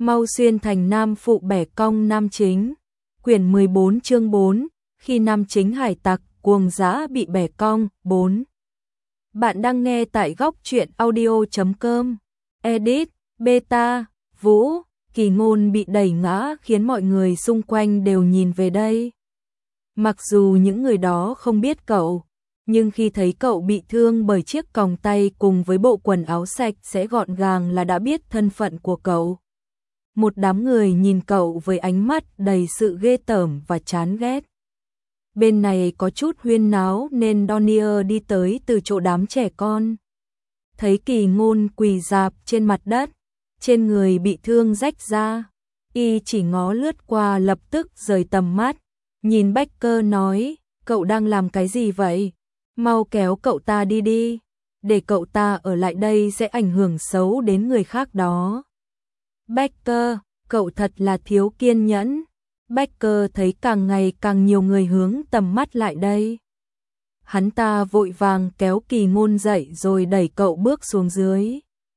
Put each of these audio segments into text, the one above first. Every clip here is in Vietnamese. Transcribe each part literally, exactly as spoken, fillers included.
mau xuyên thành nam phụ bẻ cong nam chính. Quyển mười bốn chương bốn, khi nam chính hải tặc cuồng dã bị bẻ cong. bốn. Bạn đang nghe tại góc truyện audio chấm com. Edit, beta, Vũ, Kỳ Ngôn bị đẩy ngã khiến mọi người xung quanh đều nhìn về đây. Mặc dù những người đó không biết cậu, nhưng khi thấy cậu bị thương bởi chiếc còng tay cùng với bộ quần áo sạch sẽ gọn gàng là đã biết thân phận của cậu. Một đám người nhìn cậu với ánh mắt đầy sự ghê tởm và chán ghét. Bên này có chút huyên náo nên Donier đi tới từ chỗ đám trẻ con. Thấy Kỳ Ngôn quỳ rạp trên mặt đất, trên người bị thương rách ra, y chỉ ngó lướt qua lập tức rời tầm mắt, nhìn Becker nói, cậu đang làm cái gì vậy? Mau kéo cậu ta đi đi, để cậu ta ở lại đây sẽ ảnh hưởng xấu đến người khác đó. Becker, cậu thật là thiếu kiên nhẫn. Becker thấy càng ngày càng nhiều người hướng tầm mắt lại đây. Hắn ta vội vàng kéo Kỳ Ngôn dậy rồi đẩy cậu bước xuống dưới.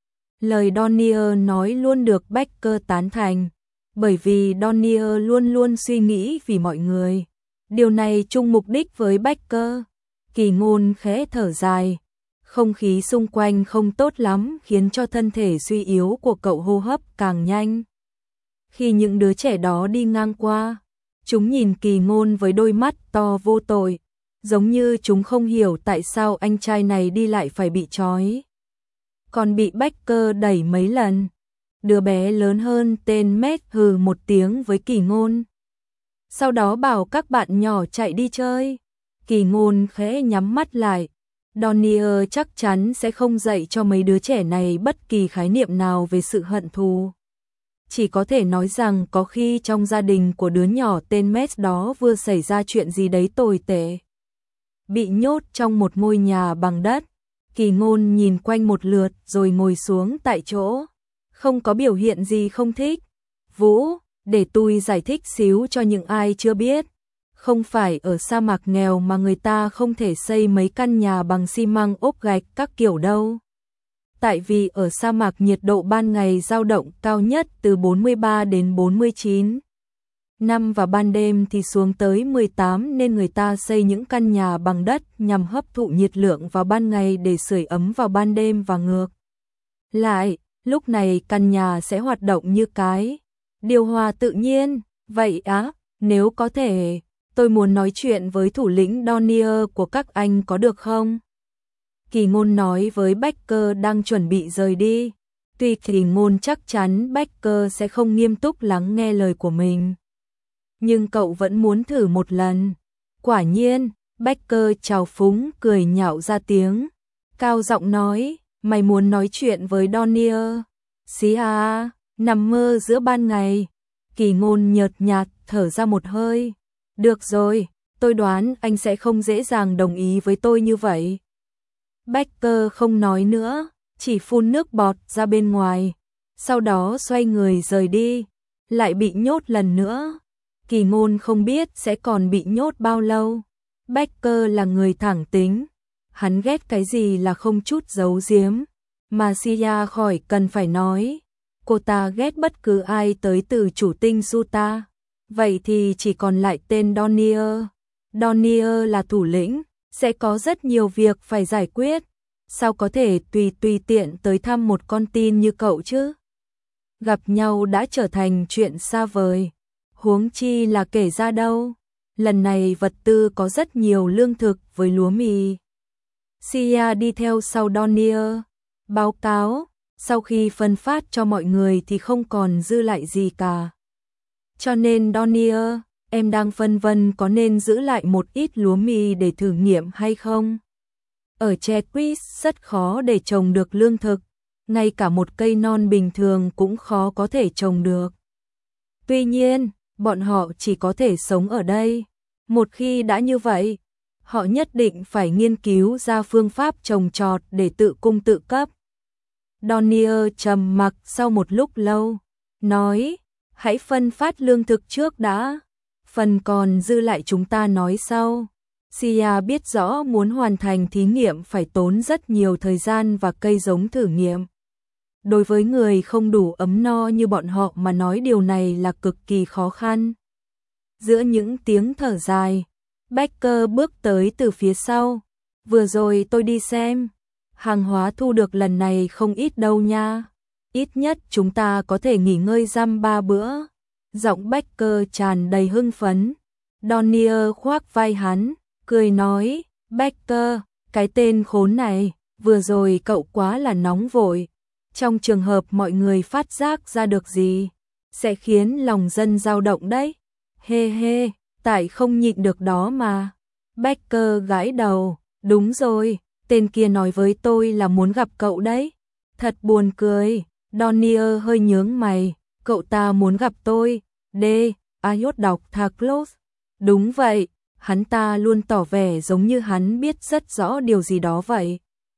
Lời Donier nói luôn được Becker tán thành, bởi vì Donier luôn luôn suy nghĩ vì mọi người. Điều này chung mục đích với Becker. Kỳ Ngôn khẽ thở dài. Không khí xung quanh không tốt lắm khiến cho thân thể suy yếu của cậu hô hấp càng nhanh. Khi những đứa trẻ đó đi ngang qua, chúng nhìn Kỳ Ngôn với đôi mắt to vô tội, giống như chúng không hiểu tại sao anh trai này đi lại phải bị trói. Còn bị Becker đẩy mấy lần. Đứa bé lớn hơn tên Matt hừ một tiếng với Kỳ Ngôn. Sau đó bảo các bạn nhỏ chạy đi chơi. Kỳ Ngôn khẽ nhắm mắt lại. Donier chắc chắn sẽ không dạy cho mấy đứa trẻ này bất kỳ khái niệm nào về sự hận thù. Chỉ có thể nói rằng có khi trong gia đình của đứa nhỏ tên Matt đó vừa xảy ra chuyện gì đấy tồi tệ. Bị nhốt trong một ngôi nhà bằng đất. Kỳ Ngôn nhìn quanh một lượt rồi ngồi xuống tại chỗ. Không có biểu hiện gì không thích. Vũ, để tôi giải thích xíu cho những ai chưa biết. Không phải ở sa mạc nghèo mà người ta không thể xây mấy căn nhà bằng xi măng ốp gạch các kiểu đâu. Tại vì ở sa mạc nhiệt độ ban ngày dao động cao nhất từ bốn mươi ba đến bốn mươi chín. Năm và ban đêm thì xuống tới mười tám nên người ta xây những căn nhà bằng đất nhằm hấp thụ nhiệt lượng vào ban ngày để sưởi ấm vào ban đêm và ngược lại, lúc này căn nhà sẽ hoạt động như cái điều hòa tự nhiên. Vậy á, nếu có thể, tôi muốn nói chuyện với thủ lĩnh Donier của các anh có được không? Kỳ Ngôn nói với Becker đang chuẩn bị rời đi. Tuy Kỳ Ngôn chắc chắn Becker sẽ không nghiêm túc lắng nghe lời của mình, nhưng cậu vẫn muốn thử một lần. Quả nhiên, Becker trào phúng cười nhạo ra tiếng, cao giọng nói, mày muốn nói chuyện với Donier? Xí à, nằm mơ giữa ban ngày. Kỳ Ngôn nhợt nhạt thở ra một hơi. Được rồi, tôi đoán anh sẽ không dễ dàng đồng ý với tôi như vậy. Becker không nói nữa, chỉ phun nước bọt ra bên ngoài, sau đó xoay người rời đi, lại bị nhốt lần nữa. Kỳ Ngôn không biết sẽ còn bị nhốt bao lâu. Becker là người thẳng tính, hắn ghét cái gì là không chút giấu giếm, mà Sia khỏi cần phải nói, cô ta ghét bất cứ ai tới từ chủ tinh Suta. Vậy thì chỉ còn lại tên Donier. Donier là thủ lĩnh, sẽ có rất nhiều việc phải giải quyết. Sao có thể tùy tùy tiện tới thăm một con tin như cậu chứ? Gặp nhau đã trở thành chuyện xa vời. Huống chi là kể ra đâu. Lần này vật tư có rất nhiều lương thực với lúa mì. Sia đi theo sau Donier. Báo cáo, sau khi phân phát cho mọi người thì không còn dư lại gì cả. Cho nên Donier, em đang phân vân có nên giữ lại một ít lúa mì để thử nghiệm hay không? Ở Chequis rất khó để trồng được lương thực, ngay cả một cây non bình thường cũng khó có thể trồng được. Tuy nhiên, bọn họ chỉ có thể sống ở đây. Một khi đã như vậy, họ nhất định phải nghiên cứu ra phương pháp trồng trọt để tự cung tự cấp. Donier trầm mặc sau một lúc lâu, nói, hãy phân phát lương thực trước đã, phần còn dư lại chúng ta nói sau. Sia biết rõ muốn hoàn thành thí nghiệm phải tốn rất nhiều thời gian và cây giống thử nghiệm. Đối với người không đủ ấm no như bọn họ mà nói điều này là cực kỳ khó khăn. Giữa những tiếng thở dài, Becker bước tới từ phía sau. Vừa rồi tôi đi xem, hàng hóa thu được lần này không ít đâu nha. Ít nhất chúng ta có thể nghỉ ngơi dăm ba bữa. Giọng Becker tràn đầy hưng phấn. Donnier khoác vai hắn, cười nói, Becker, cái tên khốn này, vừa rồi cậu quá là nóng vội. Trong trường hợp mọi người phát giác ra được gì, sẽ khiến lòng dân dao động đấy. Hê hê, tại không nhịn được đó mà. Becker gãi đầu, đúng rồi, tên kia nói với tôi là muốn gặp cậu đấy. Thật buồn cười, Donnier hơi nhướng mày, cậu ta muốn gặp tôi. D. Ayot đọc Thaklos. Đúng vậy, hắn ta luôn tỏ vẻ giống như hắn biết rất rõ điều gì đó vậy.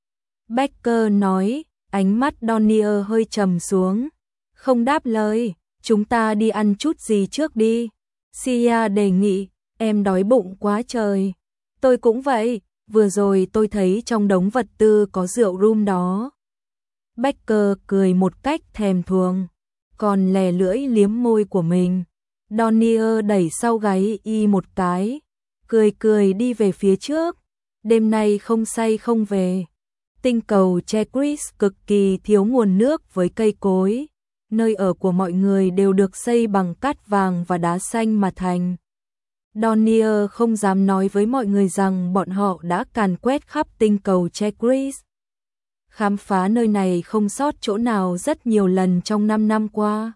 Becker nói, ánh mắt Donnier hơi trầm xuống. Không đáp lời, chúng ta đi ăn chút gì trước đi. Sia đề nghị, em đói bụng quá trời. Tôi cũng vậy, vừa rồi tôi thấy trong đống vật tư có rượu rum đó. Becker cười một cách thèm thuồng, còn lè lưỡi liếm môi của mình. Donnier đẩy sau gáy y một cái, cười cười đi về phía trước. Đêm nay không say không về. Tinh cầu Chekris cực kỳ thiếu nguồn nước với cây cối. Nơi ở của mọi người đều được xây bằng cát vàng và đá xanh mà thành. Donnier không dám nói với mọi người rằng bọn họ đã càn quét khắp tinh cầu Chekris. Khám phá nơi này không sót chỗ nào rất nhiều lần trong năm năm qua.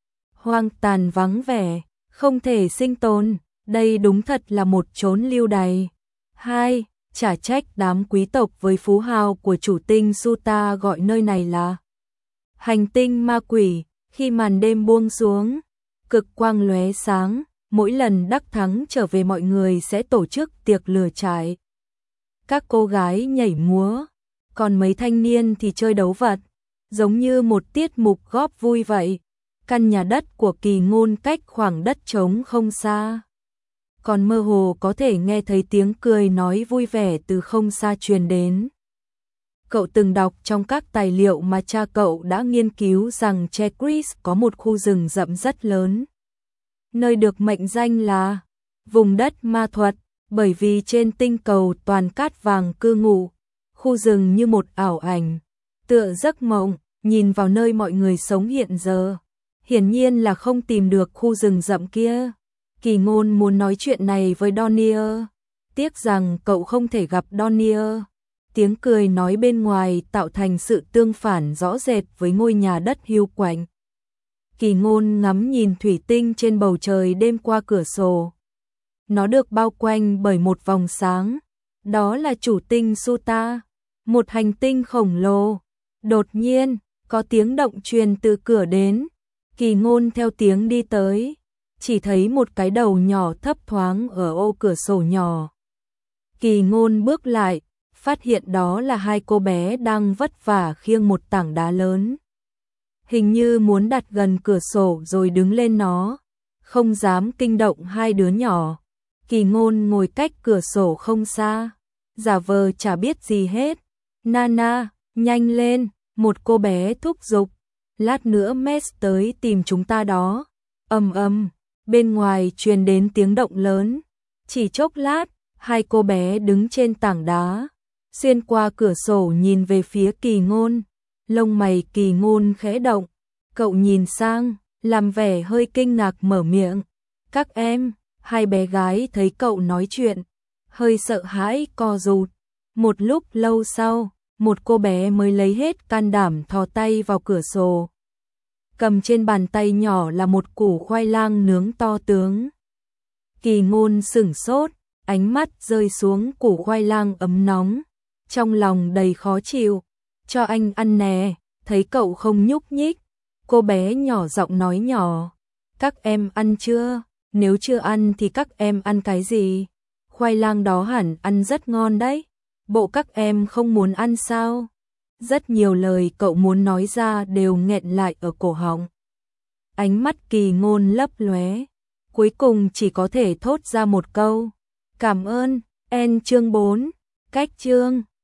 Hoang tàn vắng vẻ, không thể sinh tồn, đây đúng thật là một chốn lưu đày. Hai, chả trách đám quý tộc với phú hào của chủ tinh Suta gọi nơi này là hành tinh ma quỷ. Khi màn đêm buông xuống, cực quang lóe sáng, mỗi lần đắc thắng trở về mọi người sẽ tổ chức tiệc lửa trại. Các cô gái nhảy múa, còn mấy thanh niên thì chơi đấu vật, giống như một tiết mục góp vui vậy. Căn nhà đất của Kỳ Ngôn cách khoảng đất trống không xa. Còn mơ hồ có thể nghe thấy tiếng cười nói vui vẻ từ không xa truyền đến. Cậu từng đọc trong các tài liệu mà cha cậu đã nghiên cứu rằng Chekris có một khu rừng rậm rất lớn. Nơi được mệnh danh là vùng đất ma thuật, bởi vì trên tinh cầu toàn cát vàng cư ngụ. Khu rừng như một ảo ảnh, tựa giấc mộng, nhìn vào nơi mọi người sống hiện giờ. Hiển nhiên là không tìm được khu rừng rậm kia. Kỳ Ngôn muốn nói chuyện này với Donnier. Tiếc rằng cậu không thể gặp Donnier. Tiếng cười nói bên ngoài tạo thành sự tương phản rõ rệt với ngôi nhà đất hiu quạnh. Kỳ Ngôn ngắm nhìn thủy tinh trên bầu trời đêm qua cửa sổ. Nó được bao quanh bởi một vòng sáng. Đó là chủ tinh Suta, một hành tinh khổng lồ. Đột nhiên, có tiếng động truyền từ cửa đến. Kỳ Ngôn theo tiếng đi tới, chỉ thấy một cái đầu nhỏ thấp thoáng ở ô cửa sổ nhỏ. Kỳ Ngôn bước lại, phát hiện đó là hai cô bé đang vất vả khiêng một tảng đá lớn. Hình như muốn đặt gần cửa sổ rồi đứng lên nó, không dám kinh động hai đứa nhỏ. Kỳ Ngôn ngồi cách cửa sổ không xa, giả vờ chả biết gì hết. Nana, nhanh lên, một cô bé thúc giục. Lát nữa Mess tới tìm chúng ta đó. Ầm ầm, bên ngoài truyền đến tiếng động lớn. Chỉ chốc lát, hai cô bé đứng trên tảng đá, xuyên qua cửa sổ nhìn về phía Kỳ Ngôn. Lông mày Kỳ Ngôn khẽ động, cậu nhìn sang, làm vẻ hơi kinh ngạc mở miệng. Các em, hai bé gái thấy cậu nói chuyện, hơi sợ hãi co rụt. Một lúc lâu sau, một cô bé mới lấy hết can đảm thò tay vào cửa sổ. Cầm trên bàn tay nhỏ là một củ khoai lang nướng to tướng. Kỳ Ngôn sửng sốt, ánh mắt rơi xuống củ khoai lang ấm nóng, trong lòng đầy khó chịu. Cho anh ăn nè, thấy cậu không nhúc nhích. Cô bé nhỏ giọng nói nhỏ. Các em ăn chưa? Nếu chưa ăn thì các em ăn cái gì? Khoai lang đó hẳn ăn rất ngon đấy. Bộ các em không muốn ăn sao? Rất nhiều lời cậu muốn nói ra đều nghẹn lại ở cổ họng. Ánh mắt Kỳ Ngôn lấp lóe, cuối cùng chỉ có thể thốt ra một câu. Cảm ơn. End chương bốn. Cách chương